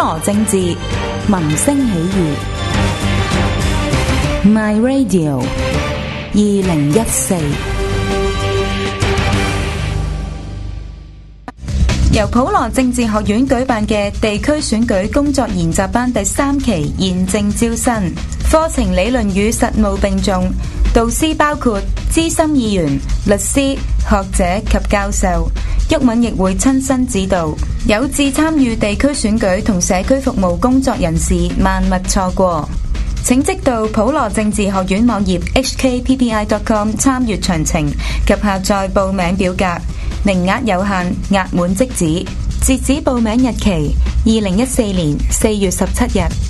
羅政治，民聲起義。My Radio 2014由普羅政治學院舉辦嘅地區選舉工作研習班第3期現正招生，課程理論與實務並重，導師包括資深議員、律師、學者及教授。毓民亦會親身指導，有志參與地區選舉同社區服務工作人士萬勿錯過。請即到普羅政治學院網頁 hkppi.com 參閱詳情及下載報名表格，名額有限，額滿即止。截止報名日期2014年4月17日。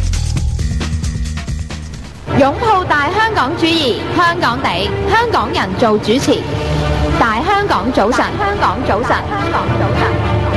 擁抱大香港主義，香港地，香港人做主持。大香港早晨，香港早晨，香港早晨。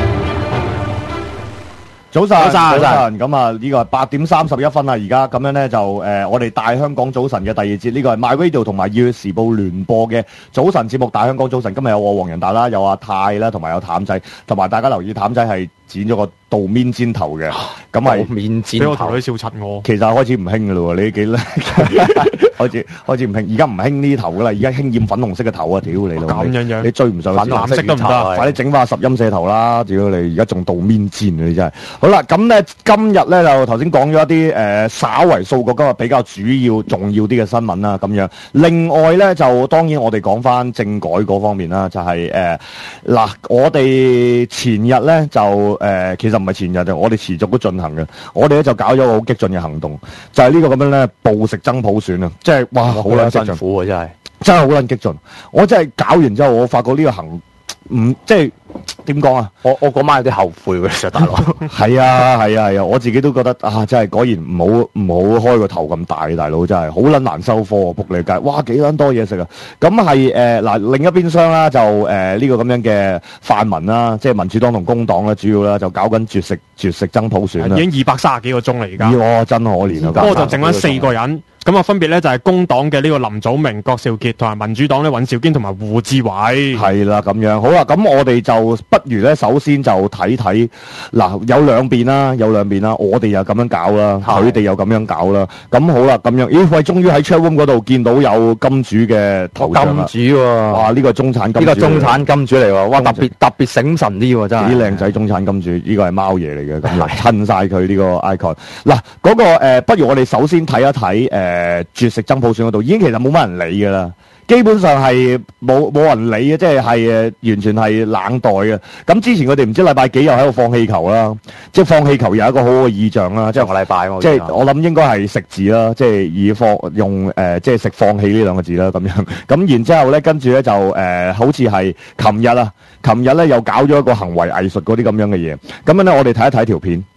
早晨，咁啊，呢個係8點31分啦，而家咁樣咧就我哋大香港早晨嘅第2節，呢個係 My Radio 同埋《熱血時報》聯播嘅早晨節目《大香港早晨》。今日有我黃仁達啦，有阿泰啦，同埋有譚仔，同埋大家留意譚仔係剪咗個倒面尖頭嘅，咁係面尖頭，俾我條女笑柒我。其實開始唔興噶咯喎，你幾叻？開始唔興，而家唔興呢頭噶啦，而家興染粉紅色嘅頭啊！屌你老味，咁樣你追唔上？粉藍色都唔得，快啲整翻10音射頭啦！屌你，而家仲倒面尖你真係。好啦，咁咧今日咧就頭先講咗一啲稍為數個今日比較主要重要啲嘅新聞啦，咁樣。另外咧就當然我哋講翻政改嗰方面啦，就係嗱，我哋前日咧就其實唔係前日，就我哋持續都進行嘅。我哋咧就搞咗個好激進嘅行動，就係呢個咁樣咧，暴食爭普選啊！即係哇，好撚辛苦啊！真係好撚激進。我真係搞完之後，我發覺呢個即係點講啊？我嗰晚有啲後悔嘅，其實大佬。係啊！我自己都覺得啊，真係果然唔好開個頭咁大，大佬真係好撚難收科啊！仆你街，哇幾撚多嘢食啊！咁係嗱另一邊廂啦，就呢個咁樣嘅泛民啦，即係民主黨同工黨啦，主要啦就搞緊絕食爭普選啦。已經230幾個鐘啦，而家。哇！真可憐啊！不過就剩翻4個人。咁啊，分別咧就係工黨嘅呢個林祖明、郭兆傑，同埋民主黨咧尹兆堅同埋胡志偉。係啦，咁樣好啦。咁我哋就不如咧，首先就睇睇嗱，有兩邊啦。我哋又咁樣搞啦，佢哋又咁樣搞啦。咁好啦，咁樣，咦喂，終於喺 chat room 嗰度見到有金主嘅頭像啦。金主喎，哇！呢個中產金主，呢個中產金主嚟喎，哇！特別醒神啲喎，真係。幾靚仔中產金主，呢個係貓爺嚟嘅，咁樣襯晒佢呢個 icon。嗱，嗰個不如我哋首先睇一睇絕食爭普選嗰度已經其實冇乜人理㗎啦，基本上係冇人理嘅，即係完全係冷待嘅。咁之前佢哋唔知禮拜幾又喺度放氣球啦，即係放氣球又係一個好好嘅意象啦。即係個禮拜，即係我諗應該係食字啦，即係以用即係食放棄呢兩個字啦咁樣。咁然之後咧，跟住咧就好似係琴日咧又搞咗一個行為藝術嗰啲咁樣嘅嘢。咁樣咧，我哋睇一睇條片。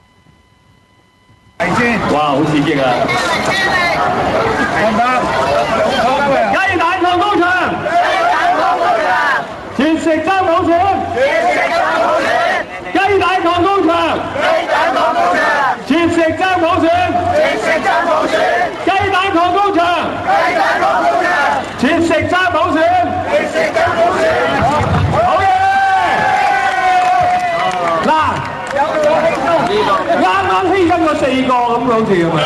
哇！好刺激啊！雞蛋抗高牆，絕食爭普選，雞蛋抗高牆，絕食爭普選，雞蛋抗高牆，絕食爭普選，好嘢！嗱，啱犧牲咗4個咁好似係咪？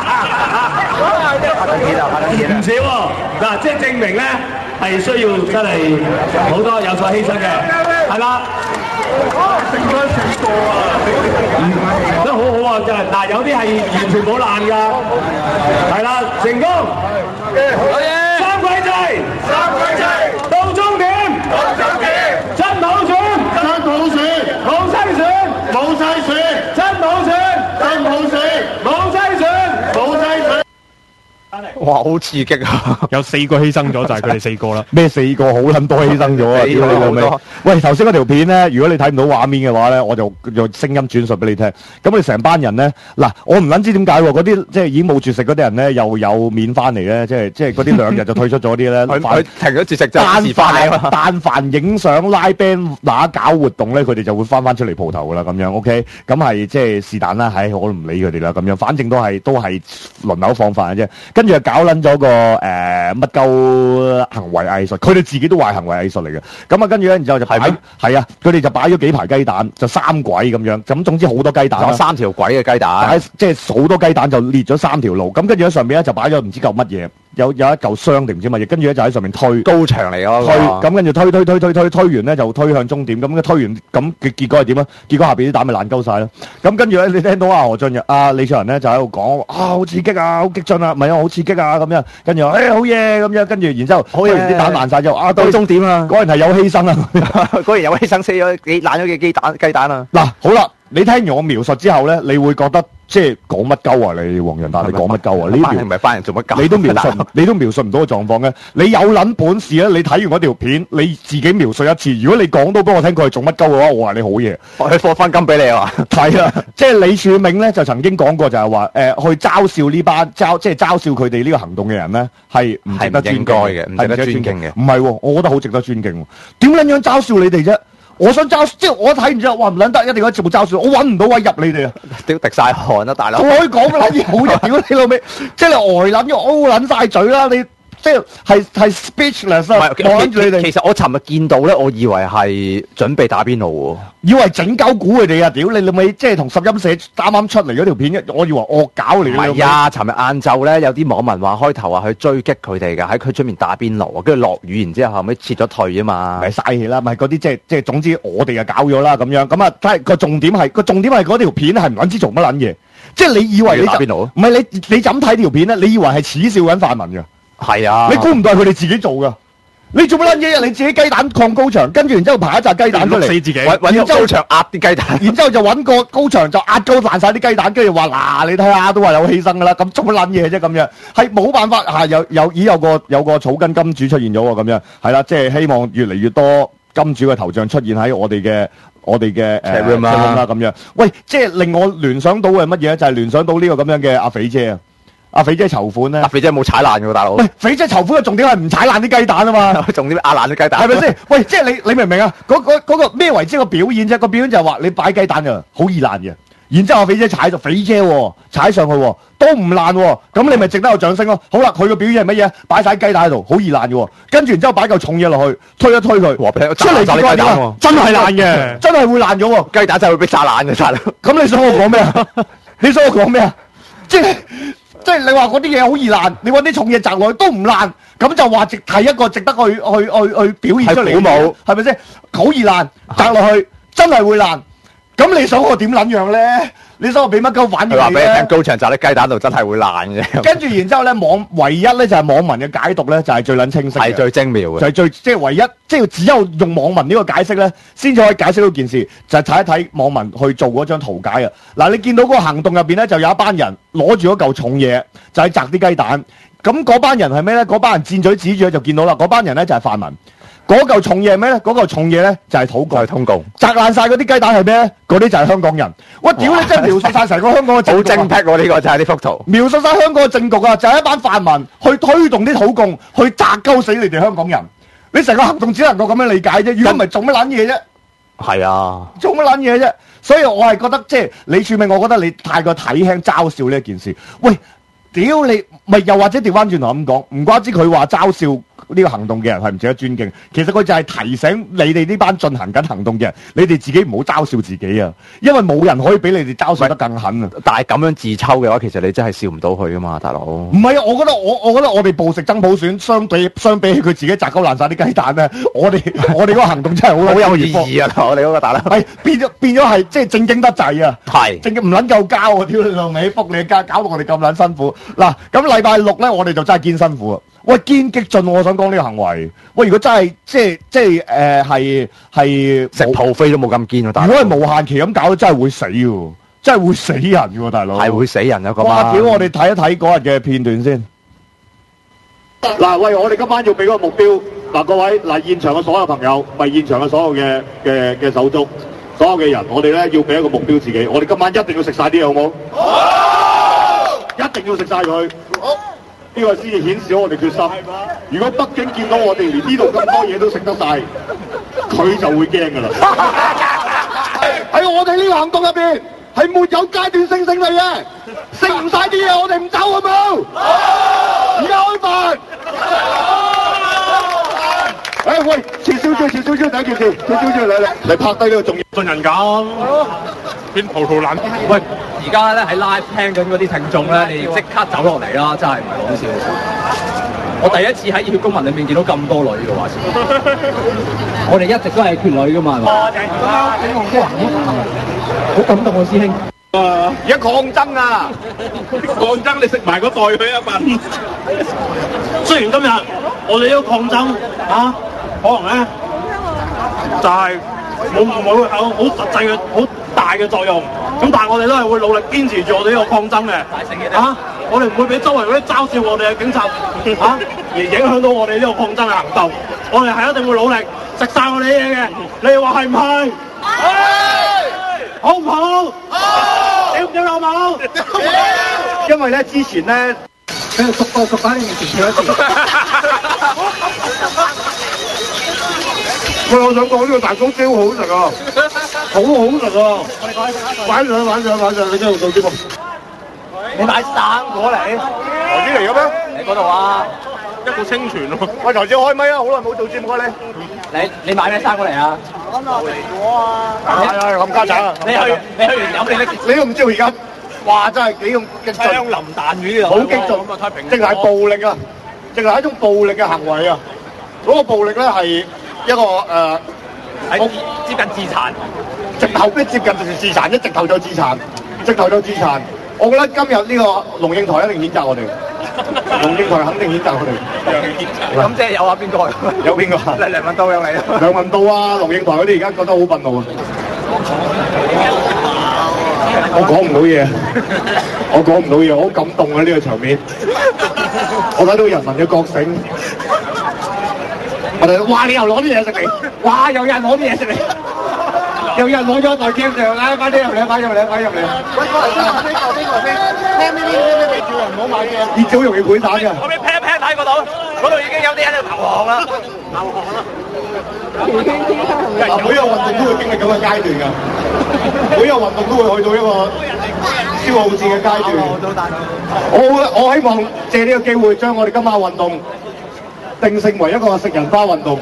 唔少喎，嗱，即係證明咧係需要真係好多有所犧牲嘅，係啦。剩翻4個啊，都好好啊，真係。嗱，有啲係完全冇爛㗎，係啦，成功。好嘢！三軌制，到終點，真普選，冇篩選，真普選，冇篩選。哇，好刺激啊！有4個犧牲咗，就係佢哋4個啦。咩4個？好撚多犧牲咗啊！屌你老味！喂，頭先嗰條片咧，如果你睇唔到畫面嘅話咧，我就用聲音轉述俾你聽。咁你成班人咧，嗱，我唔撚知點解喎？嗰啲即係已經冇絕食嗰啲人咧，又有面翻嚟咧，即係嗰啲2日就退出咗啲咧。佢停咗絕食就但凡影相拉 band 打搞活動咧，佢哋就會翻出嚟蒲頭噶啦，咁樣 OK。咁係即係是但啦，我都唔理佢哋啦，咁樣，反正都係輪流放飯嘅啫。跟住搞撚咗個乜鳩行為藝術，佢哋自己都話係行為藝術嚟嘅。咁啊，跟住咧，然之後就擺係啊，佢哋就擺咗幾排雞蛋，就3軌咁樣。咁總之好多雞蛋， 有3條軌嘅雞蛋， 即係好多雞蛋就列咗3條路。咁跟住喺上面咧就擺咗唔知嚿乜嘢。有一嚿箱定唔知乜嘢，跟住咧就喺上面推高牆嚟咯， 咁跟住推完咧就推向終點，咁推完咁嘅結果係點啊？結果下邊啲蛋咪爛鳩晒咯。咁跟住咧，你聽到何俊仁、李卓人咧就喺度講好刺激啊，好激進啊，唔係啊，好刺激啊咁樣。跟住好嘢咁樣，跟住然之後好嘢，啲蛋爛晒之後到終點啊，果然係有犧牲啊， 果然有犧牲，死咗爛咗嘅雞蛋啊！ 嗱，好啦，你聽完我描述之後咧，你會覺得即係講乜鳩啊？你黃仁達，你講乜鳩啊？呢條唔係班人做乜鳩？ 你都描述唔到個狀況嘅。你有撚本事咧？你睇完嗰條片，你自己描述一次。如果你講到俾我聽佢係做乜鳩嘅話，我話你好嘢， 我去課翻金俾你啊！ 係啊，即係李柱銘咧就曾經講過就係話去嘲笑呢班即係嘲笑佢哋呢個行動嘅人咧係唔值得尊敬嘅， 唔值得尊敬嘅。 唔係喎，我覺得好值得尊敬。點撚樣嘲笑你哋啫？我想嘲，即係我睇完之後，哇唔撚得，一定要節目嘲笑，我揾唔到位入你哋啊！ 屌滴晒汗啦，大佬！ 我可以講嘅撚嘢好嘢，屌你老味，即係你呆撚咗，O撚晒嘴啦！你即係 speechless 啊！望住你哋。 其實我尋日見到咧，我以為係準備打邊爐喎， 以為整鳩估佢哋啊！屌你老味，即係同十音社啱啱出嚟嗰條片，我以為惡搞嚟。 唔係啊！尋日晏晝咧，有啲網民話開頭話去追擊佢哋㗎，喺佢出面打邊爐，跟住落雨，然之後後尾撤咗退啊嘛。 咪嘥氣啦！咪嗰啲即係總之我哋就搞咗啦咁樣。咁啊，但係個重點係嗰條片係唔撚知做乜撚嘢。即係你以為你打邊爐？ 唔係你就咁睇條片咧？你以為係恥笑緊泛民㗎？ 係啊！ 你估唔到係佢哋自己做㗎？你做乜撚嘢啊？你自己雞蛋抗高牆，跟住然之後排一紮雞蛋出嚟， 死自己，揾個高牆壓啲雞蛋， 然之後就揾個高牆就壓高爛晒啲雞蛋，跟住話嗱，你睇下都話有犧牲㗎啦，咁做乜撚嘢啫咁樣？係冇辦法嚇，有個草根金主出現咗喎，咁樣係啦，即係希望越嚟越多金主嘅頭像出現喺我哋嘅room 啦咁樣。喂，即係令我聯想到嘅乜嘢就係聯想到呢個咁樣嘅阿肥姐啊！阿肥姐籌款咧， 阿肥姐冇踩爛嘅喎，大佬。 喂，肥姐籌款嘅重點係唔踩爛啲雞蛋啊嘛， 重點壓爛啲雞蛋， 係咪先？喂，即係你明唔明啊？嗰個咩為之個表演啫？個表演就係話你擺雞蛋啊，好易爛嘅。然之後阿肥姐踩上去都唔爛喎，咁你咪值得有掌聲咯。好啦，佢個表演係乜嘢？擺晒雞蛋喺度，好易爛嘅喎。跟住然之後擺嚿重嘢落去，推一推佢，出嚟結果點啊？真係爛嘅，真係會爛咗喎。 雞蛋真係會俾炸爛嘅，大佬。 咁你想我講咩啊？你想我講咩啊？即係你話嗰啲嘢好易爛，你揾啲重嘢砸落去都唔爛，咁就話係一個值得去表現出嚟嘅舞，係咪先？好易爛，砸落去真係會爛。咁你想我點撚樣咧？你想我俾乜鳩反應你咧？ 佢話俾你聽，高牆砸啲雞蛋度真係會爛嘅。 跟住然之後咧，唯一咧就係網民嘅解讀咧，就係最撚清晰嘅， 係最精妙嘅， 就係即係唯一，即係只有用網民呢個解釋咧，先至可以解釋到件事。就係睇一睇網民去做嗰張圖解啊！嗱，你見到嗰個行動入邊咧，就有一班人攞住嗰嚿重嘢，就係砸啲雞蛋。咁嗰班人係咩咧？嗰班人箭嘴指住就見到啦。嗰班人咧就係泛民。嗰嚿重嘢係咩咧？嗰嚿重嘢咧就係土共， 通共。 砸爛晒嗰啲雞蛋係咩咧？嗰啲就係香港人。我屌你真係描述晒成個香港嘅好精辟喎！呢個就係呢幅圖， 描述晒香港嘅政局啊！就係一班泛民去推動啲土共，去砸鳩死你哋香港人。你成個行動只能夠咁樣理解啫。如果唔係做乜撚嘢啫？ 係啊， 做乜撚嘢啫？所以我係覺得即係李柱銘，我覺得你太過睇輕嘲笑呢一件事。喂，屌你咪又或者調翻轉頭咁講，唔怪之佢話嘲笑呢個行動嘅人係唔值得尊敬。其實佢就係提醒你哋呢班進行緊行動嘅人，你哋自己唔好嘲笑自己啊！因為冇人可以比你哋嘲笑得更狠啊！ 但係咁樣自抽嘅話，其實你真係笑唔到佢噶嘛，大佬。 唔係啊，我覺得我哋暴食爭普選，相比起佢自己砸鳩爛晒啲雞蛋咧，我哋嗰個行動真係好有意義啊！我哋嗰個大佬係變咗係即係正經得滯啊！ 係正經唔撚夠交啊！屌你老味，福你家搞到我哋咁撚辛苦。嗱，咁禮拜六咧，我哋就真係堅辛苦啊！喂，堅激進，我想講呢個行為。喂，如果真係即係係食鋪飛都冇咁堅啊！大佬， 如果係無限期咁搞，真係會死喎，真係會死人嘅喎，大佬。 係會死人啊！咁哇！屌，我哋睇一睇嗰日嘅片段先。嗱，喂，我哋今晚要俾個目標。嗱，各位，嗱，現場嘅所有朋友，唔係現場嘅所有嘅手足，所有嘅人，我哋咧要俾一個目標自己。我哋今晚一定要食晒啲，好冇？好！一定要食晒佢。好！呢個先至顯示我哋決心。如果北京見到我哋連呢度咁多嘢都食得晒，佢就會驚㗎啦。喺我哋呢個行動入邊，係沒有階段性勝利嘅，食唔晒啲嘢，我哋唔走好冇？而家開飯。 喂，切少少，第一件事，切少少嚟拍低呢個重要信任感。 邊葡萄爛？ 喂，而家咧喺 live 聽緊嗰啲聽眾咧，你即刻走落嚟啦，真係唔係講笑。我第一次喺熱血公民裏面見到咁多女嘅話，我哋一直都係缺女噶嘛，係嘛？好感動啊，師兄！ 而家抗爭啊！ 抗爭你食埋嗰袋佢一份。 雖然今日我哋呢個抗爭啊，可能咧就係冇有好實際嘅好大嘅作用，咁但係我哋都係會努力堅持住我哋呢個抗爭嘅。啊！我哋唔會俾周圍嗰啲嘲笑我哋嘅警察啊，而影響到我哋呢個抗爭嘅行動。我哋係一定會努力食晒我哋啲嘢嘅。你哋話係唔係？係。好唔好？好。屌唔屌老母？因為咧之前咧，俾佢熟翻呢件事跳一次。喂，我想講呢個蛋糕超好食啊，好食啊！玩上，你真係做節目。 你買生果嚟？ 投資嚟嘅咩？ 你嗰度啊？ 一個清泉喎。 喂，投資開咪啊！好耐冇做節目啦你買咩生果嚟啊？ 我嚟咗啊！係冚家鏟啊！ 你去完飲你都唔知道而家，哇！真係幾咁激進， 槍林彈雨啊！ 好激進，淨係暴力啊！淨係一種暴力嘅行為啊！嗰個暴力咧係一個接近自殘， 直頭必接近自殘，一直頭就自殘，我覺得今日呢個龍應台一定譴責我哋，龍應台肯定譴責我哋。 咁即係有啊？邊個？ 有邊個？ 梁文道有嚟啊？ 梁文道啊，龍應台嗰啲而家覺得好憤怒啊！我講唔到嘢，我好感動啊！呢個場面，我睇到人民嘅覺醒。我哋哇！你又攞啲嘢食嚟，哇！又有人攞啲嘢食嚟。又有人攞咗一袋鏡上啦，快啲入嚟！喂，邊個先？聽呢啲叫人唔好買嘢，熱早容易潰散㗎。 我俾 pan 睇嗰度已經有啲喺度投降啦。 每個運動都會經歷咁嘅階段㗎，每個運動都會去到一個消耗戰嘅階段。我希望借呢個機會將我哋今晚運動定性為一個食人花運動。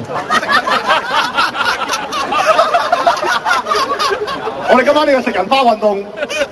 我哋今晚呢個食人花運動，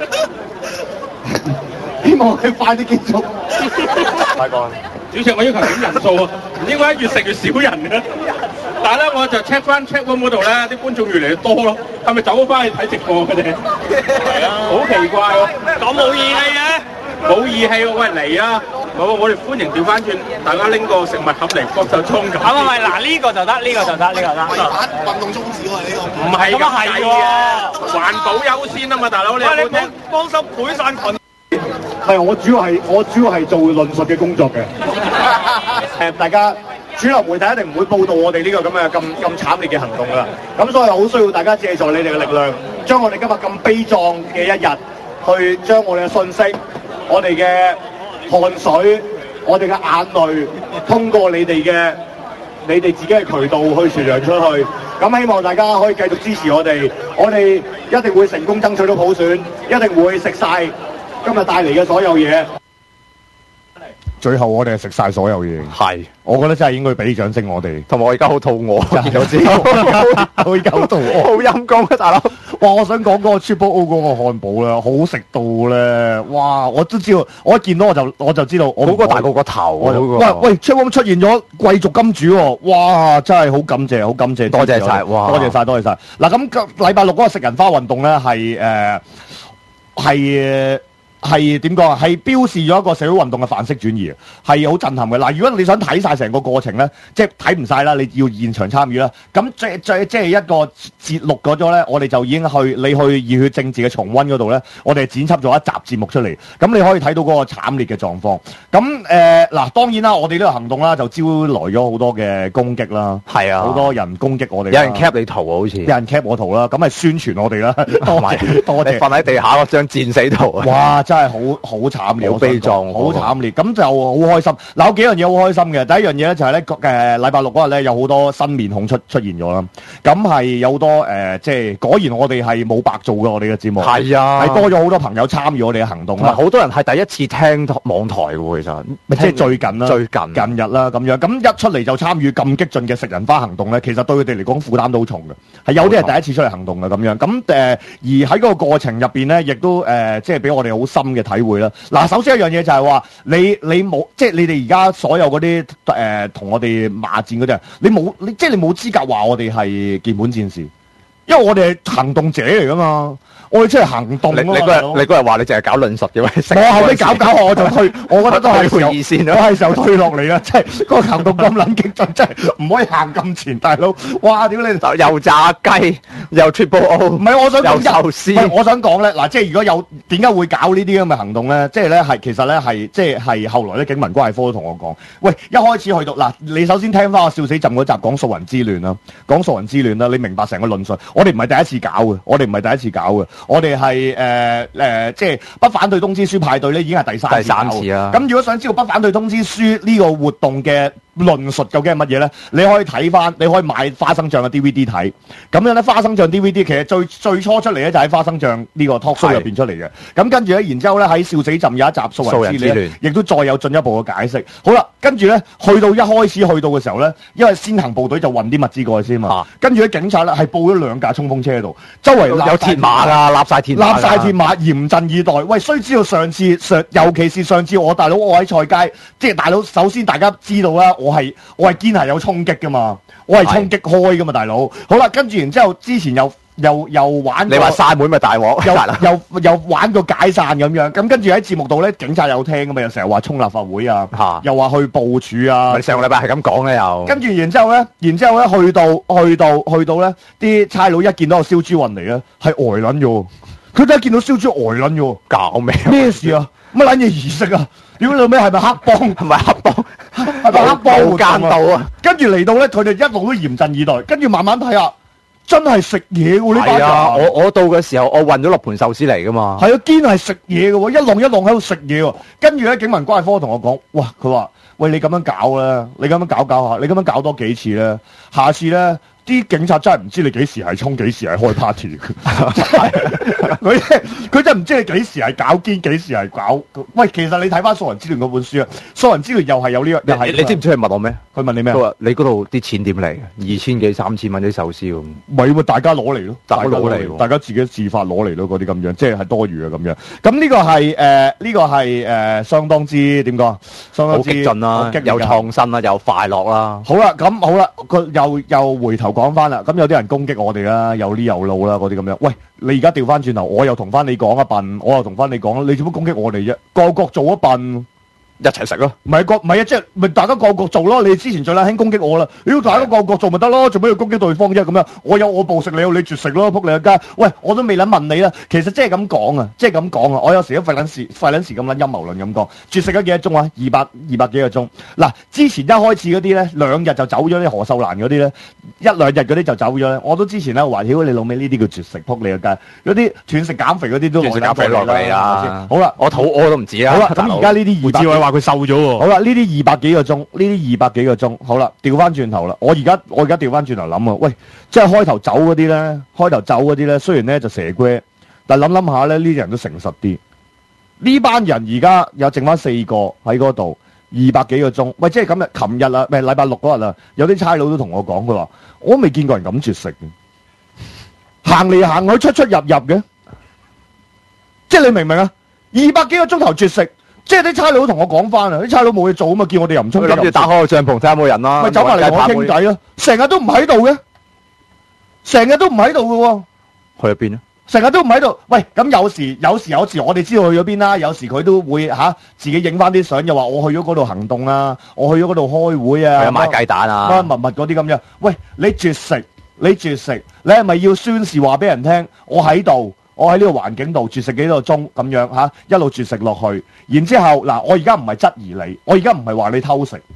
希望佢快啲結束。大哥， 主席，我要求點人數啊？唔應該越食越少人嘅。但係咧，我就 check 翻 check room 嗰度咧，啲觀眾越嚟越多咯。係咪走咗翻去睇直播佢哋？係啊，好奇怪喎！咁冇義氣嘅，冇義氣喎！喂，嚟啊！我哋歡迎調翻轉，大家拎個食物盒嚟幫手沖㗎。 嗱呢個就得， 運動宗旨喎呢個。 唔係咁係喎，環保優先啊嘛，大佬你有冇聽？幫手配散群。 係我主要係做論述嘅工作嘅。大家主流媒體一定唔會報導我哋呢個咁慘烈嘅行動㗎啦。咁所以好需要大家借助你哋嘅力量，將我哋今日咁悲壯嘅一日，去將我哋嘅信息、我哋嘅汗水、我哋嘅眼淚，通過你哋自己嘅渠道去傳揚出去。咁希望大家可以繼續支持我哋一定會成功爭取到普選，一定會食晒今日帶嚟嘅所有嘢。最後我哋係食晒所有嘢， 係， 我覺得真係應該俾啲掌聲我哋。 同埋我而家好肚餓，見到之後，我而家好肚餓，好陰功啊大佬！ 哇！我想講嗰個 Triple O 嗰個漢堡咧，好食到咧，哇！我都知道，我一見到我就知道，我嗰個大過個頭啊！嗰個喂 Triple O 出現咗貴族金主喎，哇！真係好感謝， 多謝晒，哇！ 多謝晒。嗱咁禮拜六嗰個食人花運動咧係點講啊？係標示咗一個社會運動嘅範式轉移，係好震撼嘅。嗱，如果你想睇晒成個過程咧，即係睇唔晒啦，你要現場參與啦。咁即係一個節錄嗰咗咧，我哋就已經你去熱血政治嘅重溫嗰度咧，我哋剪輯咗一集節目出嚟。咁你可以睇到嗰個慘烈嘅狀況。咁嗱，當然啦，我哋呢個行動啦，就招來咗好多嘅攻擊啦。 係啊， 好多人攻擊我哋。 有人 cap 你圖啊，好似有人 cap 我圖啦，咁係宣傳我哋啦。多謝。 你瞓喺地下嗰張戰死圖啊！ 哇！真真係好慘烈， 好悲壯， 好慘烈。咁就好開心。嗱，有幾樣嘢好開心嘅。第一樣嘢咧就係咧禮拜六嗰日咧有好多新面孔出現咗啦。咁係有好多即係果然我哋係冇白做嘅，我哋嘅節目係啊， 係多咗好多朋友參與我哋嘅行動啦。 好多人係第一次聽網台嘅喎，其實即係最近啦，近日啦咁樣。咁一出嚟就參與咁激進嘅食人花行動咧，其實對佢哋嚟講負擔都好重嘅。係有啲係第一次出嚟行動嘅咁樣。咁而喺嗰個過程入邊咧，亦都即係俾我哋好深嘅體會啦。嗱，首先一樣嘢就係話，你冇即係你哋而家所有嗰啲同我哋罵戰嗰啲人，你冇資格話我哋係鍵盤戰士，因為我哋係行動者嚟噶嘛。我哋出嚟行動，你嗰日話你淨係搞論述嘅咩？ 我後尾搞下我就退，我覺得都係意線我係時候退落嚟啦。即係嗰個行動咁撚激進，真係唔可以行咁前，大佬。哇！屌你又炸雞又 Triple O， 唔係我想講壽司。 我想講咧嗱，即係如果有點解會搞呢啲咁嘅行動咧？即係咧係其實咧係即係後來咧警民關係科都同我講，喂，一開始去到嗱，你首先聽翻我笑死浸嗰集講素人之亂啦，你明白成個論述。我哋唔係第一次搞嘅，我哋係即係不反對通知書派對咧，已經係第三次啦。咁如果想知道不反對通知書呢個活動嘅論述究竟係乜嘢咧？你可以睇翻，你可以買花生醬嘅 DVD 睇。咁樣咧，花生醬 DVD 其實最初出嚟咧就喺花生醬呢個 talk show 入邊出嚟嘅。咁跟住咧，然之後咧喺笑死浸有一集素人之亂，亦都再有進一步嘅解釋。好啦，跟住咧去到一開始去到嘅時候咧，因為先行部隊就運啲物資過去先嘛。跟住啲警察咧係報咗2架衝鋒車喺度，周圍有鐵馬㗎，立晒鐵馬， 嚴陣以待。喂，須知道尤其是上次我大佬我喺菜街，即係大佬首先大家知道啦。我係堅係有衝擊噶嘛，我係衝擊開噶嘛，大佬。好啦，跟住然之後之前又玩， 你話曬門咪大鑊， 又玩個解散咁樣。咁跟住喺節目度咧，警察有聽噶嘛，又成日話衝立法會啊，又話去部署啊。 你上個禮拜係咁講咧又。 跟住然之後咧，去到咧，啲差佬一見到個燒豬運嚟咧，係呆撚咗。佢都一見到燒豬呆撚咗， 搞咩事啊？乜撚嘢儀式啊？屌你老味係咪黑幫？ 係咪黑幫？ 係咪黑幫無間道啊？ 跟住嚟到咧，佢哋一路都嚴陣以待，跟住慢慢睇下，真係食嘢喎呢班人。 啊，我到嘅時候，我運咗6盤壽司嚟噶嘛。 係啊，堅係食嘢嘅喎，一籠喺度食嘢喎。跟住咧，警民關係科同我講，哇！佢話：喂，你咁樣搞咧，你咁樣搞下，你咁樣搞多幾次咧，下次咧。啲警察真係唔知你幾時係衝，幾時係開 party 佢真係唔知你幾時係搞堅，幾時係搞。喂，其實你睇翻《素人之亂》嗰本書啊，《素人之亂》又係有呢個，又係你知唔知佢問我咩？ 佢問你咩？ 佢話你嗰度啲錢點嚟？2000幾3000蚊啲壽司咁。 咪大家攞嚟咯，大家自己自發攞嚟咯，嗰啲咁樣，即係多餘嘅咁樣。咁呢個係相當之點講？相當之好激進啦，又創新啦，又快樂啦。 好啦，佢又回頭講翻啦，咁有啲人攻擊我哋啦，有呢有路啦，嗰啲咁樣。喂，你而家調翻轉頭，我又同翻你講一笨，我又同翻你講，你做乜攻擊我哋啫？個做一笨， 一齊食咯。 唔係啊，即係咪大家個做咯？你之前最撚興攻擊我啦，妖大家個做咪得咯？做咩要攻擊對方啫？咁樣，我有我部食，你有你絕食咯，仆你個街。喂，我都未撚問你啦。其實即係咁講啊，我有時都費撚時咁撚陰謀論咁講。絕食咗幾多鐘啊？200幾個鐘。嗱，之前一開始嗰啲咧，2日就走咗啲何秀蘭嗰啲咧，1-2日嗰啲就走咗咧。我都之前咧話，屌你老味呢啲叫絕食，仆你個街。嗰啲斷食減肥嗰啲都斷食減肥落嚟啦。 好啦， 我肚屙都唔止啊。 好啦，咁而家呢啲200幾話佢瘦咗喎。好啦，呢啲200幾個鐘，好啦，調翻轉頭啦。我而家調翻轉頭諗啊，喂，即係開頭走嗰啲咧，雖然咧就蛇龜，但諗諗下咧，呢啲人都誠實啲。呢班人而家有剩翻4個喺嗰度，200幾個鐘。喂，即係今日、琴日啊，咪禮拜6嗰日啊，有啲差佬都同我講，佢話我都未見過人咁絕食嘅，行嚟行去出入嘅，即係你明唔明啊？200幾個鐘頭絕食。即係啲差佬同我講翻啊，啲差佬冇嘢做啊嘛，叫我哋又唔衝擊， 諗住打開個帳篷睇下有冇人啦， 咪走埋嚟同我傾偈咯，成日都唔喺度嘅，成日都唔喺度嘅喎， 去咗邊啊？ 成日都唔喺度。喂，咁有時我哋知道去咗邊啦，有時佢都會自己影翻啲相，又話我去咗嗰度行動啊，我去咗嗰度開會啊， 買雞蛋啊， 乜物嗰啲咁樣。喂，你絕食，你係咪要宣示話俾人聽？我喺度。我喺呢個環境度絕食幾個鐘咁樣一路絕食落去，然之後嗱，我而家唔係質疑你，我而家唔係話你偷食，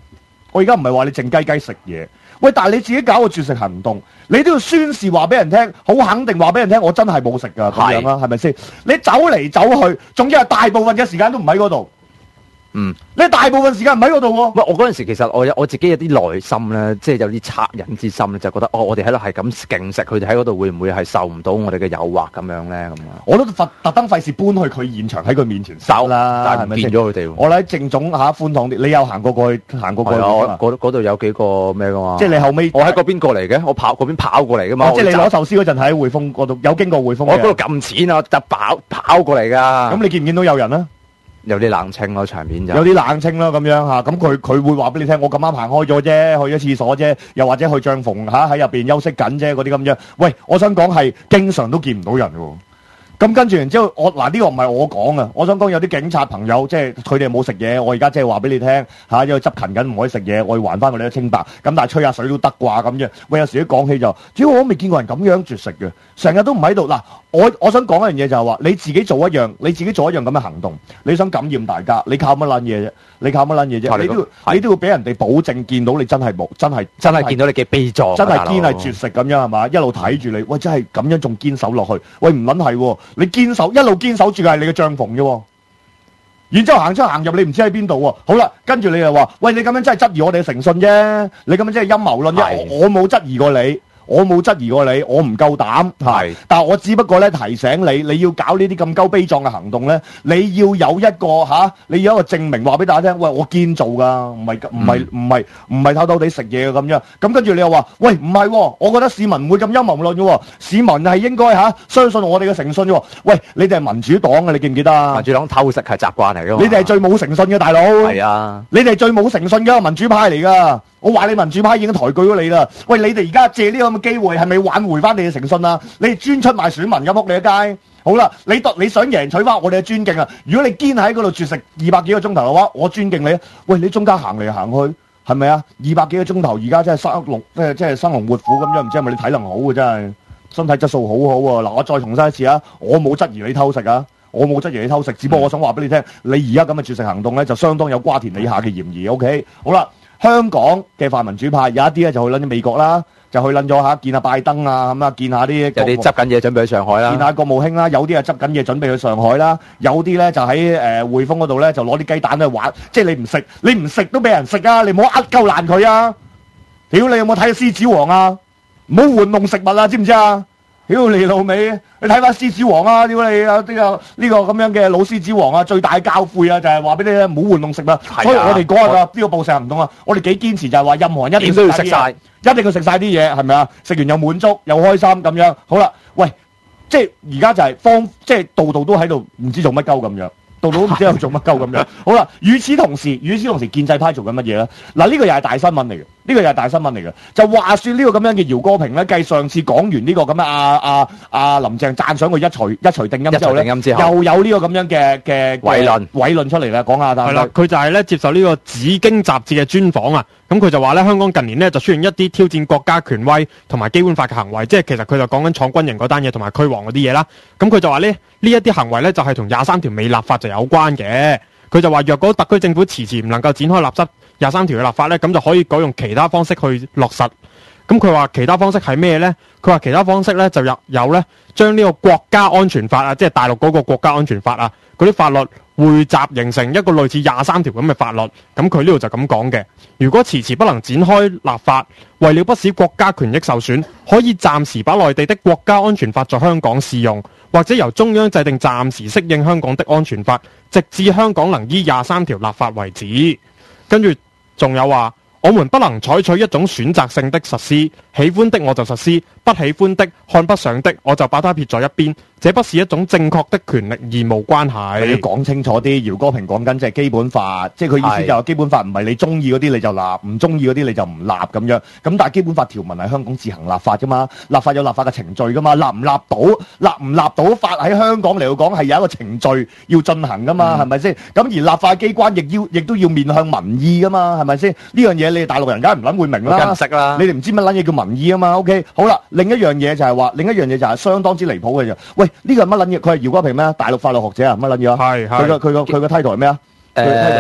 我而家唔係話你靜雞雞食嘢，喂，但係你自己搞個絕食行動，你都要宣示話俾人聽，好肯定話俾人聽，我真係冇食㗎咁樣啦，係咪先？你走嚟走去，仲要係大部分嘅時間都唔喺嗰度。你大部分時間唔喺嗰度喎。 喂，我嗰陣時其實我自己有啲內心咧，即係有啲惻隱之心咧，就覺得我哋喺度係咁勁食，佢哋喺嗰度會唔會係受唔到我哋嘅誘惑咁樣咧？咁啊， 我都特登費事搬去佢現場喺佢面前收啦， 但係唔見咗佢哋。 我喺正總寬敞啲，你有行過過去嗰度有幾個咩噶嘛？ 即係你後尾我喺嗰邊過嚟嘅，我嗰邊跑過嚟噶嘛。 即係你攞壽司嗰陣喺匯豐嗰度有經過匯豐。 我喺嗰度撳錢啊，就跑過嚟噶。 咁你見唔見到有人啊？ 有啲冷清咯，場面就有啲冷清咯，咁樣嚇。咁佢會話俾你聽，我咁啱行開咗啫，去咗廁所啫，又或者去帳篷喺入邊休息緊啫，嗰啲咁樣。喂，我想講係經常都見唔到人喎。咁跟住然之後，呢個唔係我講啊，我想講有啲警察朋友，即係佢哋冇食嘢，我而家即係話俾你聽嚇，因為執勤緊唔可以食嘢，我要還翻佢哋嘅清白。咁但係吹下水都得啩咁樣。喂，有時都講起就，主要我未見過人咁樣絕食嘅，成日都唔喺度。嗱，我想講一樣嘢就係話，你自己做一樣咁嘅行動，你想感染大家，你靠乜撚嘢啫？你都要俾人哋保證見到你真係冇，真係見到你幾悲壯， 真係堅係絕食咁樣係嘛？一路睇住你，喂，真係咁樣仲堅守落去，喂唔撚係喎。你一路堅守住嘅係你嘅帳篷嘅喎，然之後行出行入你唔知喺邊度喎。好啦，跟住你又話，喂，你咁樣真係質疑我哋嘅誠信啫，你咁樣真係陰謀論啫。我冇質疑過你。我冇質疑過你，我唔夠膽，但係我只不過咧提醒你，你要搞呢啲咁鳩悲壯嘅行動咧，你要有一個你要有一個證明話俾大家聽，喂，我堅做㗎，唔係偷偷地食嘢咁樣。咁跟住你又話，喂，唔係喎，我覺得市民唔會咁陰謀論嘅喎，市民係應該相信我哋嘅誠信喎。喂，你哋係民主黨嘅，你記唔記得啊？ 民主黨偷食係習慣嚟㗎嘛。 你哋係最冇誠信嘅大佬。 係啊， 你哋係最冇誠信嘅民主派嚟㗎。我話你民主派已經抬舉咗你啦，喂，你哋而家借呢個咁嘅機會，係咪挽回翻你嘅誠信啊？你哋專出賣選民嘅仆你一街，好啦，你想贏取翻我哋嘅尊敬啊！如果你堅喺嗰度絕食200幾個鐘頭嘅話，我尊敬你啊！喂，你中間行嚟行去，係咪啊？200幾個鐘頭，而家真係真係生龍活虎咁樣，唔知係咪你體能好嘅真係，身體質素好好啊！嗱，我再重申一次啊，我冇質疑你偷食啊！我冇質疑你偷食，只不過我想話俾你聽，你而家咁嘅絕食行動咧，就相當有瓜田李下嘅嫌疑。OK， 好啦。香港嘅泛民主派有一啲咧就去撚咗美國啦，就去撚咗見下拜登啊，咁啊見下啲有啲執緊嘢準備去上海啦， 見下國務卿啦，有啲係執緊嘢準備去上海啦，有啲咧就喺匯豐嗰度咧就攞啲雞蛋去玩，即係你唔食都俾人食啊！你唔好鳩爛佢啊！屌你有冇睇《獅子王》啊？唔好玩弄食物啊！知唔知啊？屌你老味！你睇翻獅子王啊！屌你啊！呢個咁樣嘅老獅子王啊，最大教誨啊，就係話俾你聽，唔好玩弄食物。所以我哋嗰日呢個暴食行動啊，我哋幾堅持就係話，任何人一定都要食晒，一定要食晒啲嘢，係咪啊？食完又滿足又開心咁樣。好啦，喂，即係而家就係即係度度都喺度唔知做乜鳩咁樣。度度都唔知喺度做乜鳩咁樣。好啦，與此同時，建制派做緊乜嘢咧？嗱，呢個又係大新聞嚟嘅，就話說呢個咁樣嘅姚歌平咧，繼上次講完呢個咁樣阿林鄭讚賞佢一錘定音之後咧，又有呢個咁樣嘅偉論出嚟啦，講下係啦， 佢就係咧接受呢個《紫荊》雜誌嘅專訪啊。咁佢就話咧，香港近年咧就出現一啲挑戰國家權威同埋基本法嘅行為，即係其實佢就講緊闖軍營嗰單嘢同埋驅蝗嗰啲嘢啦。咁佢就話咧，呢一啲行為咧就係同23條未立法就有關嘅。佢就話若果特區政府遲遲唔能夠展開立則23條嘅立法咧，咁就可以改用其他方式去落實。咁佢話其他方式係咩咧？佢話其他方式咧就有咧將呢個國家安全法啊，即係大陸嗰個國家安全法啊，嗰啲法律匯集形成一個類似23條咁嘅法律。咁佢呢度就咁講嘅。如果遲遲不能展開立法，為了不使國家權益受損，可以暫時把內地的國家安全法在香港適用，或者由中央制定暫時適應香港的安全法，直至香港能依23條立法為止。跟住仲有話，我們不能採取一種選擇性的實施，喜歡的我就實施，不喜歡的、看不上的我就把它撇在一邊，這不是一種正確的權力義務關係。 你要講清楚啲，姚歌平講緊即係基本法，即係佢意思就係基本法唔係你中意嗰啲你就立，唔中意嗰啲你就唔立咁樣。咁但係基本法條文係香港自行立法噶嘛，立法有立法嘅程序噶嘛，立唔立到法喺香港嚟講係有一個程序要進行噶嘛，係咪先？咁而立法機關亦都要面向民意噶嘛，係咪先？呢樣嘢你哋大陸人梗係唔撚會明啦， 梗唔識啦， 你哋唔知乜撚嘢叫民意啊嘛。OK， 好啦，另一樣嘢就係相當之離譜嘅就，喂，呢個係乜撚嘢？佢係姚歌平咩？大陸法律學者啊，乜撚嘢啊？係佢個 title 係咩啊？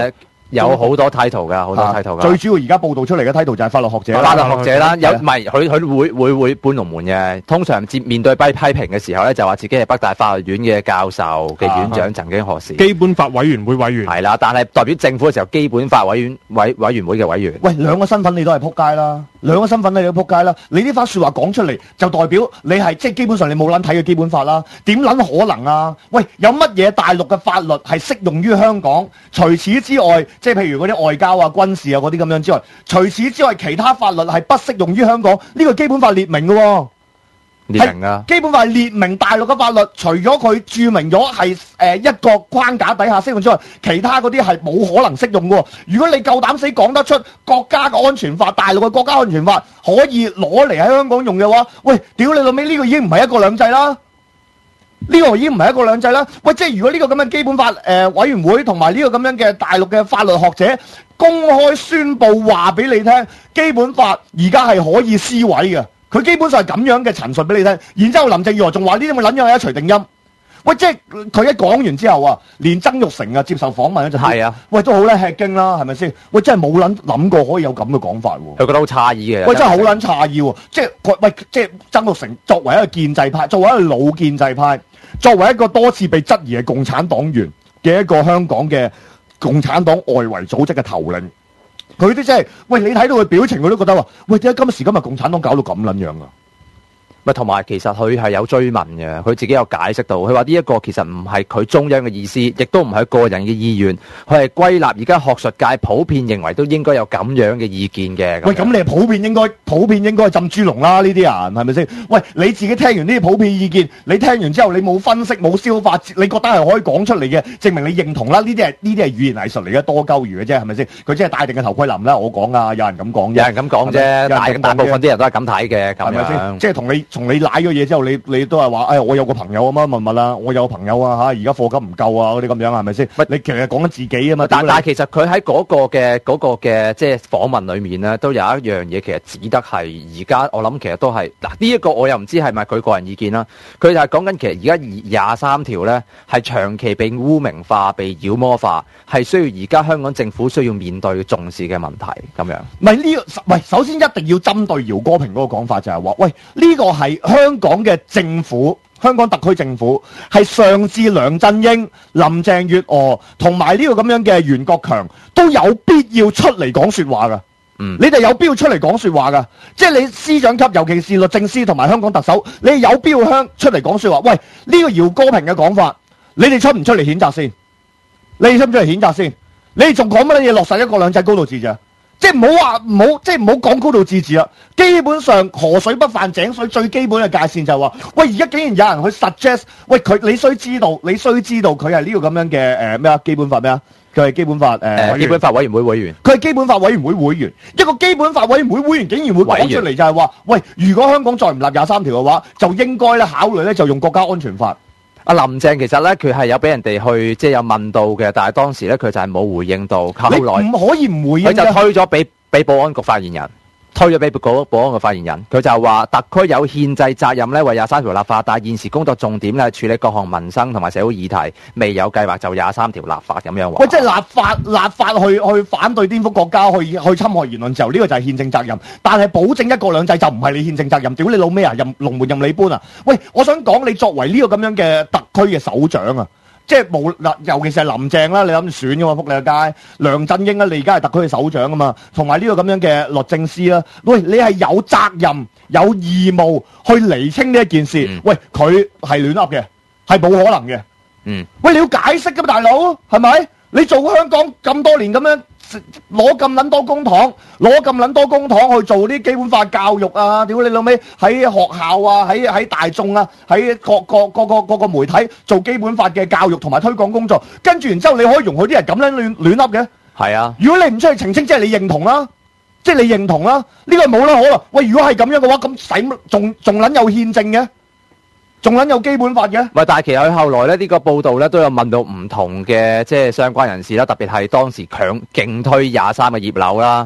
有好多 title 㗎，好多 title 㗎。 最主要而家報道出嚟嘅 title 就係法律學者。 法律學者啦，有唔係佢會搬龍門嘅。通常面對批評嘅時候咧，就話自己係北大法律院嘅教授嘅院長，曾經何時基本法委員會委員係啦，但係代表政府嘅時候，基本法委員會嘅委員。 喂，兩個身份你都係撲街啦，兩個身份你都撲街啦。你呢番説話講出嚟，就代表你係即係基本上你冇撚睇嘅基本法啦。點撚可能啊？喂，有乜嘢大陸嘅法律係適用於香港？除此之外，即係譬如嗰啲外交啊、軍事啊嗰啲咁樣之外，除此之外，其他法律係不適用於香港。呢個基本法列明嘅喎， 列明啊！ 基本法列明大陸嘅法律，除咗佢註明咗係一個框架底下適用之外，其他嗰啲係冇可能適用嘅喎。如果你夠膽死講得出國家嘅安全法、大陸嘅國家安全法可以攞嚟喺香港用嘅話，喂，屌你老味，呢個已經唔係一國兩制啦！呢個已經唔係一國兩制啦！喂，即係如果呢個咁嘅基本法委員會同埋呢個咁樣嘅大陸嘅法律學者公開宣佈話俾你聽，基本法而家係可以撕毀嘅，佢基本上係咁樣嘅陳述俾你聽。然之後林鄭月娥仲話呢啲咁嘅撚樣係一錘定音。喂，即係佢一講完之後啊，連曾鈺成啊接受訪問咧就係啊，喂都好撚吃驚啦，係咪先？喂，真係冇諗過可以有咁嘅講法喎。 佢覺得好詫異嘅。 喂，真係好撚詫異喎！即係曾鈺成作為一個建制派，作為一個老建制派，作為一個多次被質疑嘅共產黨員嘅一個香港嘅共產黨外圍組織嘅頭領，佢都真係，喂，你睇到佢表情，佢都覺得話，喂，點解今時今日共產黨搞到咁撚樣啊？ 咪同埋其實佢係有追問嘅，佢自己有解釋到，佢話呢一個其實唔係佢中央嘅意思，亦都唔係個人嘅意願，佢係歸納而家學術界普遍認為都應該有咁樣嘅意見嘅。 喂，咁你係普遍應該浸豬籠啦，呢啲人係咪先？喂，你自己聽完呢啲普遍意見，你聽完之後你冇分析冇消化，你覺得係可以講出嚟嘅，證明你認同啦。呢啲係語言藝術嚟嘅，多鳩餘嘅啫，係咪先？佢即係戴定嘅頭盔林啦，我講啊，有人咁講， 有人咁講啫，大部分啲人都係咁睇嘅，係咪先？ 即係從你舐咗嘢之後，你都係話，我有個朋友啊乜啦，我有個朋友啊嚇，而家課金唔夠啊嗰啲咁樣係咪先？你其實講緊自己啊嘛。 但係其實佢喺嗰個嘅即係訪問裡面咧，都有一樣嘢其實指得係而家我諗其實都係嗱呢一個我又唔知係咪佢個人意見啦。佢就係講緊其實而家23條咧係長期被污名化、被妖魔化，係需要而家香港政府需要面對重視嘅問題咁樣。 唔係呢個，喂，首先一定要針對姚歌平嗰個講法就係話，喂，呢個係香港嘅政府，香港特區政府係上至梁振英、林鄭月娥同埋呢個咁樣嘅袁國強都有必要出嚟講說話噶。你哋有必要出嚟講說話噶，即係你司長級，尤其是律政司同埋香港特首，你有必要出嚟講說話。喂，呢個姚歌平嘅講法，你哋出唔出嚟譴責先？你哋出唔出嚟譴責先？你哋仲講乜嘢落實一國兩制高度自治？即係唔好講高度自治啦。基本上河水不犯井水，最基本嘅界線就係話，喂，而家竟然有人去 suggest， 喂，你須知道佢係呢個咁樣嘅咩啊？基本法咩啊？佢係基本法基本法委員會委員， 佢係基本法委員會委員。一個基本法委員會委員竟然會講出嚟就係話，喂，如果香港再唔立23條嘅話，就應該咧考慮咧就用國家安全法。 阿林鄭其實咧佢係有俾人哋去即係有問到嘅，但係當時咧佢就係冇回應到。後來唔可以唔回應， 佢就推咗俾保安局發言人。推咗俾保安局發言人，佢就話特區有憲制責任咧為23條立法，但係現時工作重點咧處理各項民生同埋社會議題，未有計劃就23條立法咁樣話。 喂，即係立法去反對顛覆國家，去侵害言論自由，呢個就係憲政責任。但係保證一國兩制就唔係你憲政責任，屌你老咩啊？龍門任你搬啊！喂，我想講你作為呢個咁樣嘅特區嘅首長啊！即係冇嗱，尤其是係林鄭啦，你諗住選㗎嘛，仆你個街。梁振英啦，你而家係特區嘅首長啊嘛，同埋呢個咁樣嘅律政司啦。喂，你係有責任、有義務去釐清呢一件事。喂，佢係亂噏嘅，係冇可能嘅。喂，你要解釋㗎嘛，大佬，係咪？你做香港咁多年咁樣攞咁撚多公帑，去做啲基本法教育啊！屌你老味，喺學校啊，喺大眾啊，喺各個媒體做基本法嘅教育同埋推廣工作，跟住然之後你可以容許啲人咁樣亂噏嘅？係啊！如果你唔出去澄清，即係你認同啦，呢個冇啦可能。喂，如果係咁樣嘅話，咁使仲撚有憲政嘅？仲撚有基本法嘅？喂， 但係其實佢後來咧，呢個報道咧都有問到唔同嘅即係相關人士啦，特別係當時勁推23嘅葉劉啦。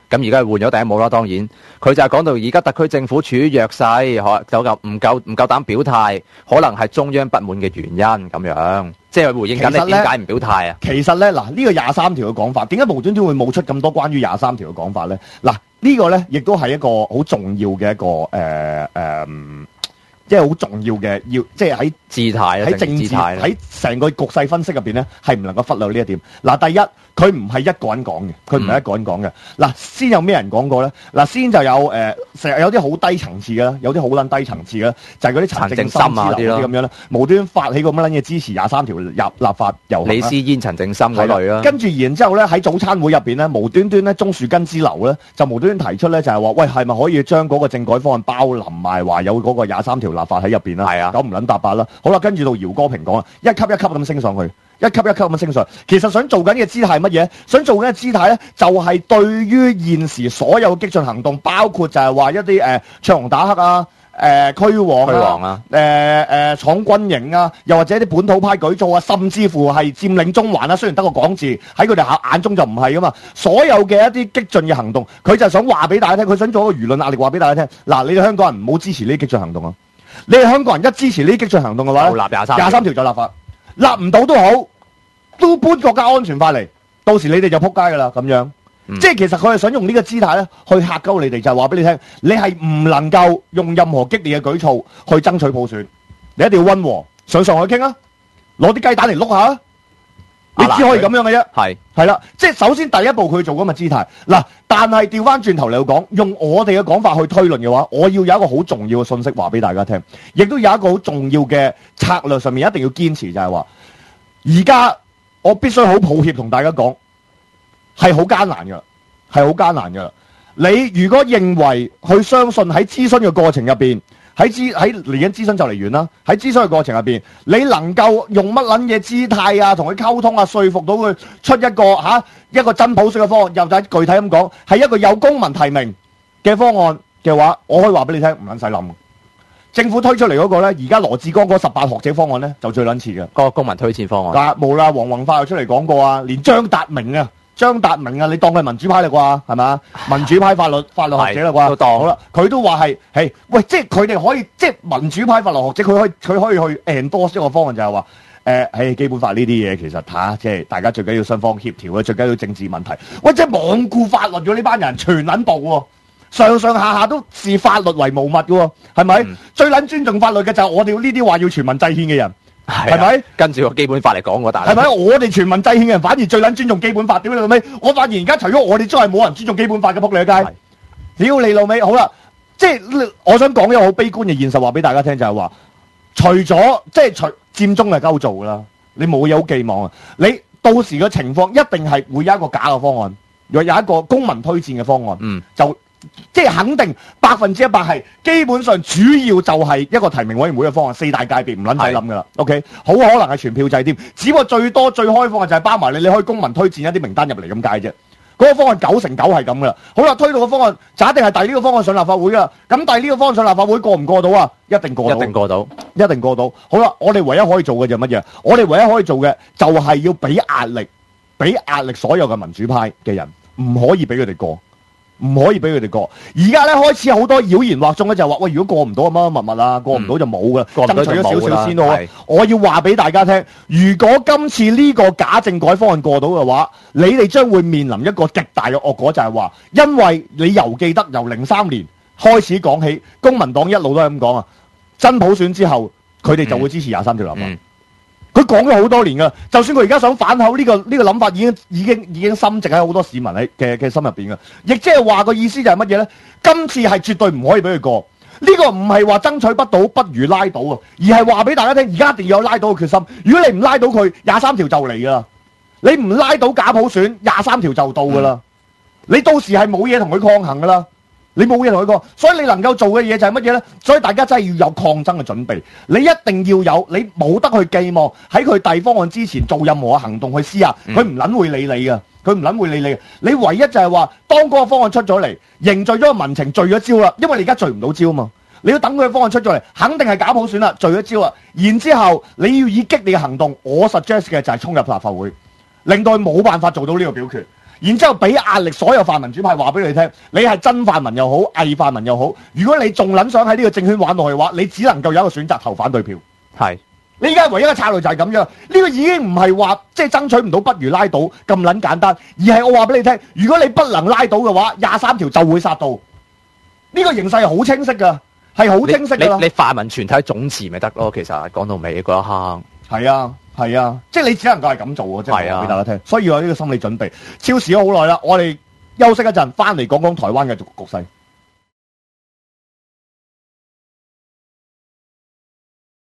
咁而家係換咗第一帽啦，當然佢就係講到而家特區政府處於弱勢，唔夠膽表態，可能係中央不滿嘅原因咁樣，即係回應緊你點解唔表態啊？ 其實咧，嗱呢個23條嘅講法，點解無端端會冒出咁多關於23條嘅講法咧？嗱呢個咧亦都係一個好重要嘅一個即係好重要嘅，即係喺姿態喺政治喺成個局勢分析入邊咧，係唔能夠忽略呢一點。嗱，第一佢唔係一個人講嘅，佢唔係一個人講嘅。嗱，先有咩人講過咧？嗱，先就有成日有啲好低層次嘅啦，有啲好撚低層次嘅，就係嗰啲陳正深啊啲咁樣啦，無端發起個乜撚嘢支持23條立法遊行， 李思嫣、陳正深嗰類啦。 跟住然之後咧，喺早餐會入邊咧，無端端咧，鍾樹根之流咧，就無端端提出咧，就係話喂，係咪可以將嗰個政改方案包臨埋話有嗰個23條立法喺入邊啦？係啊，9唔撚搭8啦。好啦，跟住到姚歌平講啦，一級一級咁升上去。一級一級咁升上，其實想做緊嘅姿態係乜嘢？想做緊嘅姿態咧，就係對於現時所有激進行動，包括就係話一啲唱紅打黑啊、驅蝗啊、闖軍營啊，又或者啲本土派舉措啊，甚至乎係佔領中環啊，雖然得個講字，喺佢哋眼中就唔係噶嘛。所有嘅一啲激進嘅行動，佢就想話俾大家聽，佢想做一個輿論壓力話俾大家聽。嗱，你哋香港人唔好支持呢啲激進行動啊！你哋香港人一支持呢啲激進行動嘅話， 立 23條就立法。立唔到都好，都搬國家安全法嚟，到時你哋就撲街噶啦咁樣。即係其實佢係想用呢個姿態咧，去嚇鳩你哋，就係話俾你聽，你係唔能夠用任何激烈嘅舉措去爭取普選，你一定要溫和，上去傾啊，攞啲雞蛋嚟碌下，你只可以咁樣嘅啫。係啦，即係首先第一步佢做咁嘅姿態。嗱，但係調翻轉頭嚟講，用我哋嘅講法去推論嘅話，我要有一個好重要嘅信息話俾大家聽，亦都有一個好重要嘅策略上面一定要堅持，就係話，而家我必須好抱歉同大家講，係好艱難噶，係好艱難噶。你如果認為去相信喺諮詢嘅過程入邊，喺嚟緊諮詢就嚟完啦，喺諮詢嘅過程入邊，你能夠用乜撚嘢姿態啊，同佢溝通啊，說服到佢出一個真普選嘅方案，又就具體咁講，係一個有公民提名嘅方案嘅話，我可以話俾你聽，唔撚使諗。政府推出嚟嗰個咧，而家羅致光嗰18學者方案咧，就最撚似嘅個公民推薦方案。 冇啦，黃宏發又出嚟講過啊，連張達明啊，你當佢係民主派啦啩，係咪？民主派法律學者啦啩， 都當好啦，佢都話係，喂，即係佢哋可以，即係民主派法律學者，佢可以去 endorse 一個方案，就係話，基本法呢啲嘢其實即係大家最緊要雙方協調啊，最緊要政治問題。喂，即係罔顧法律咗呢班人，全撚部喎。上下下都視法律為無物嘅喎，係咪？最撚尊重法律嘅就係我哋呢啲話要全民制憲嘅人，係咪？ 跟住個基本法嚟講，係咪？我哋全民制憲嘅人反而最撚尊重基本法，屌你老味！我發現而家除咗我哋之外，冇人尊重基本法嘅，仆你個街！屌你老味！好啦，即係我想講一個好悲觀嘅現實話俾大家聽，就係話，除佔中係鳩做㗎啦，你冇嘢好寄望啊！你到時嘅情況一定係會有一個假嘅方案，有一個公民推薦嘅方案，就。即係肯定100%係，基本上主要就係一個提名委員會嘅方案，4大界別唔撚使諗噶啦。OK， 好可能係全票制添，只不過最多最開放嘅就係包埋你可以公民推薦一啲名單入嚟咁解啫。嗰個方案9成9係咁噶啦。好啦，推到個方案就一定係遞呢個方案上立法會噶。咁遞呢個方案上立法會過唔過到啊？一定過到。好啦，我哋唯一可以做嘅就係乜嘢？我哋唯一可以做嘅就係要俾壓力所有嘅民主派嘅人，唔可以俾佢哋過。唔可以俾佢哋過，而家咧開始好多妖言惑眾咧，就係話喂，如果過唔到乜乜物物啊，過唔到就冇噶，爭取咗少少先咯。我要話俾大家聽，如果今次呢個假政改方案過到嘅話，你哋將會面臨一個極大嘅惡果，就係話，因為你猶記得由03年開始講起，公民黨一路都係咁講啊，真普選之後，佢哋就會支持23條立法。佢講咗好多年噶，就算佢而家想反口，呢個諗法已經深植喺好多市民嘅心入邊噶，亦即係話個意思就係乜嘢咧？今次係絕對唔可以俾佢過，呢個唔係話爭取不到不如拉倒啊，而係話俾大家聽，而家一定要有拉倒嘅決心。如果你唔拉到佢，23條就嚟噶啦，你唔拉到假普選，23條就到噶啦，你到時係冇嘢同佢抗衡噶啦。你冇嘢同佢講，所以你能夠做嘅嘢就係乜嘢咧？所以大家真係要有抗爭嘅準備，你一定要有，你冇得去寄望喺佢遞方案之前做任何嘅行動去施壓，佢唔撚會理你嘅，佢唔撚會理你嘅。你唯一就係話，當嗰個方案出咗嚟，凝聚咗個民情，聚咗招啦，因為你而家聚唔到招嘛，你要等佢嘅方案出咗嚟，肯定係假普選啦，聚咗招啦，然之後你要以激烈嘅行動，我 suggest 嘅就係衝入立法會，令到佢冇辦法做到呢個表決。 然之後俾壓力所有泛民主派話俾你聽，你係真泛民又好，偽泛民又好，如果你仲撚想喺呢個政圈玩落去嘅話，你只能夠有一個選擇投反對票。 係。 你而家唯一嘅策略就係咁樣，呢個已經唔係話即係爭取唔到不如拉倒咁撚簡單，而係我話俾你聽，如果你不能拉倒嘅話，23條就會殺到。呢個形勢係好清晰㗎，係好清晰㗎啦。 你泛民全體總辭咪得咯？其實講到尾嗰一刻。 係啊，係啊，即係你只能夠係咁做喎，即係話俾大家聽。所以有呢個心理準備。超時咗好耐啦，我哋休息一陣，翻嚟講講台灣嘅局勢。